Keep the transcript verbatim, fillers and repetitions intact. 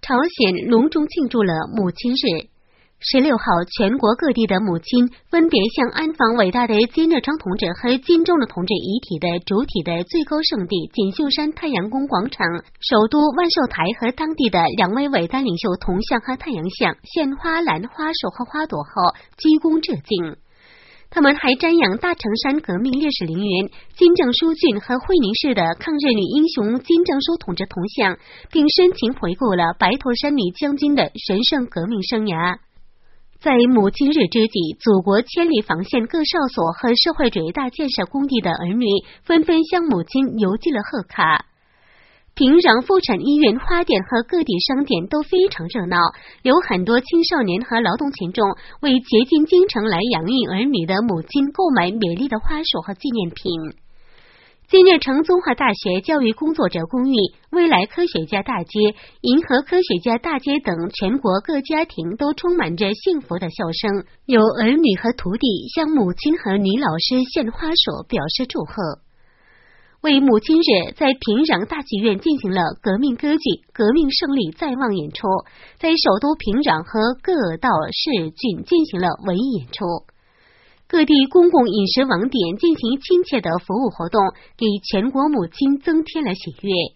朝鲜隆重庆祝了母亲日。十六号，全国各地的母亲分别向安放伟大的金日成同志和金正日同志遗体的主体的最高圣地锦绣山太阳宫广场、首都万寿台和当地的两位伟大领袖铜像和太阳像献花篮、花束和花朵后鞠躬致敬。他们还瞻仰大城山革命烈士陵园、金正书郡和会宁市的抗日女英雄金正书同志铜像，并深情回顾了白头山女将军的神圣革命生涯。在母亲日之际，祖国千里防线各哨所和社会主义大建设工地的儿女纷纷向母亲邮寄了贺卡。平壤妇产医院、花店和各地商店都非常热闹，有很多青少年和劳动群众为竭尽京城来养育儿女的母亲购买美丽的花束和纪念品。金日成综合大学教育工作者公寓、未来科学家大街、银河科学家大街等全国各家庭都充满着幸福的笑声，有儿女和徒弟向母亲和女老师献花束表示祝贺。为母亲日，在平壤大剧院进行了革命歌剧《革命胜利在望》演出，在首都平壤和各道市郡进行了文艺演出。各地公共饮食网点进行亲切的服务活动，给全国母亲增添了喜悦。